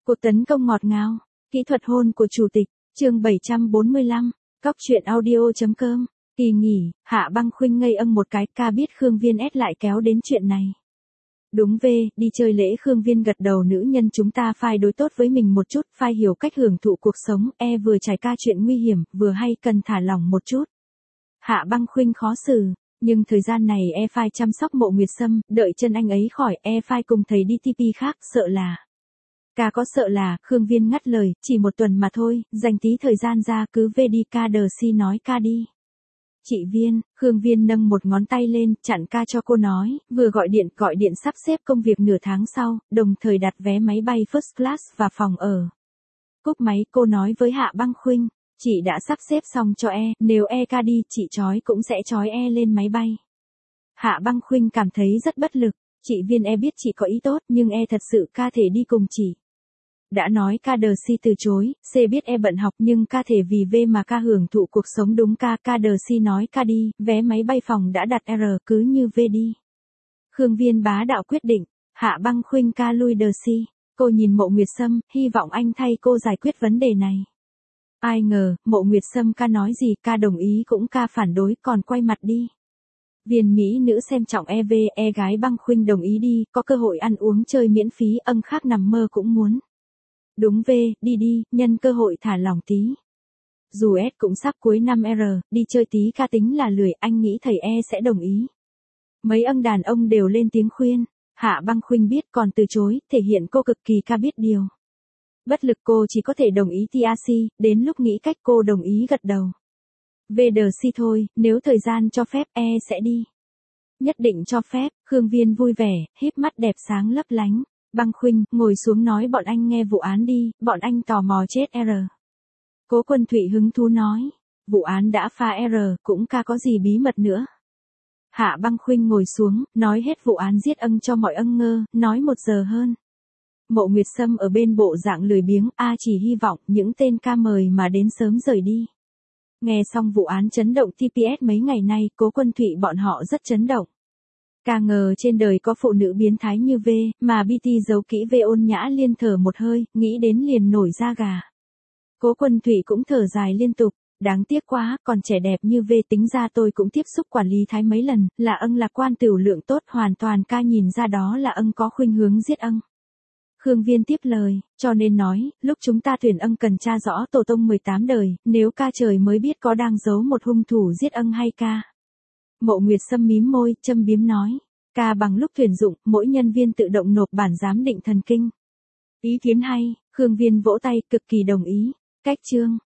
Cuộc tấn công ngọt ngào, kỹ thuật hôn của chủ tịch, chương 745, Cóc truyện audio.com. Kỳ nghỉ, Hạ Băng Khuynh ngây một cái, ca biết Khương Viên ép lại kéo đến chuyện này. Đúng về, đi chơi lễ Khương Viên gật đầu, nữ nhân chúng ta phải đối tốt với mình một chút, phải hiểu cách hưởng thụ cuộc sống, vừa trải qua chuyện nguy hiểm, vừa hay cần thả lỏng một chút. Hạ Băng Khuynh khó xử, nhưng thời gian này phải chăm sóc Mộ Nguyệt Sâm, đợi chân anh ấy khỏi, phải cùng thầy đi TP khác, sợ là. Ca có sợ là, Khương Viên ngắt lời, chỉ một tuần mà thôi, dành tí thời gian ra cứ về đi, ca đờ si nói ca đi. Chị Viên, Khương Viên nâng một ngón tay lên, chặn ca cho cô nói, vừa gọi điện sắp xếp công việc nửa tháng sau, đồng thời đặt vé máy bay first class và phòng ở. Cúp máy cô nói với Hạ Băng Khuynh, chị đã sắp xếp xong cho nếu ca đi, chị trói cũng sẽ trói lên máy bay. Hạ Băng Khuynh cảm thấy rất bất lực, chị Viên biết chị có ý tốt nhưng thật sự ca thể đi cùng chị. Đã nói ca đờ si từ chối, C biết bận học nhưng ca thể vì V mà ca hưởng thụ cuộc sống đúng ca đờ si nói ca đi, vé máy bay phòng đã đặt cứ như V đi. Khương Viên bá đạo quyết định, Hạ Băng Khuynh ca lui đờ si, cô nhìn Mộ Nguyệt Sâm, hy vọng anh thay cô giải quyết vấn đề này. Ai ngờ, Mộ Nguyệt Sâm ca nói gì, ca đồng ý cũng ca phản đối còn quay mặt đi. Viên mỹ nữ xem trọng gái Băng Khuynh đồng ý đi, có cơ hội ăn uống chơi miễn phí, khác nằm mơ cũng muốn. Đúng đi, nhân cơ hội thả lỏng tí. Dù cũng sắp cuối năm đi chơi tí ca tính là lười, anh nghĩ thầy sẽ đồng ý. Mấy đàn ông đều lên tiếng khuyên, Hạ Băng Khuynh biết còn từ chối, thể hiện cô cực kỳ ca biết điều. Bất lực cô chỉ có thể đồng ý TRC, đến lúc nghĩ cách cô đồng ý gật đầu. VDC thôi, nếu thời gian cho phép sẽ đi. Nhất định cho phép, Khương Viên vui vẻ, híp mắt đẹp sáng lấp lánh. Băng Khuynh, ngồi xuống nói bọn anh nghe vụ án đi, bọn anh tò mò chết Cố Quân Thụy hứng thú nói, vụ án đã pha cũng ca có gì bí mật nữa. Hạ Băng Khuynh ngồi xuống, nói hết vụ án giết cho mọi ngơ, nói 1 giờ hơn. Mộ Nguyệt Sâm ở bên bộ dạng lười biếng, chỉ hy vọng những tên ca mời mà đến sớm rời đi. Nghe xong vụ án chấn động TPS mấy ngày nay, Cố Quân Thụy bọn họ rất chấn động. Ca ngờ trên đời có phụ nữ biến thái như V, mà BT giấu kỹ V. Ôn Nhã Liên thở một hơi, nghĩ đến liền nổi da gà. Cố Quân Thụy cũng thở dài liên tục, đáng tiếc quá, còn trẻ đẹp như V, tính ra tôi cũng tiếp xúc quản lý thái mấy lần, là lạc quan tửu lượng tốt, hoàn toàn ca nhìn ra đó là có khuynh hướng giết Khương Viên tiếp lời, cho nên nói, lúc chúng ta tuyển cần tra rõ tổ tông 18 đời, nếu ca trời mới biết có đang giấu một hung thủ giết hay ca. Mộ Nguyệt Sâm mím môi, châm biếm nói, ca bằng lúc tuyển dụng, mỗi nhân viên tự động nộp bản giám định thần kinh. Ý kiến hay, Khương Viên vỗ tay, cực kỳ đồng ý. Cách chương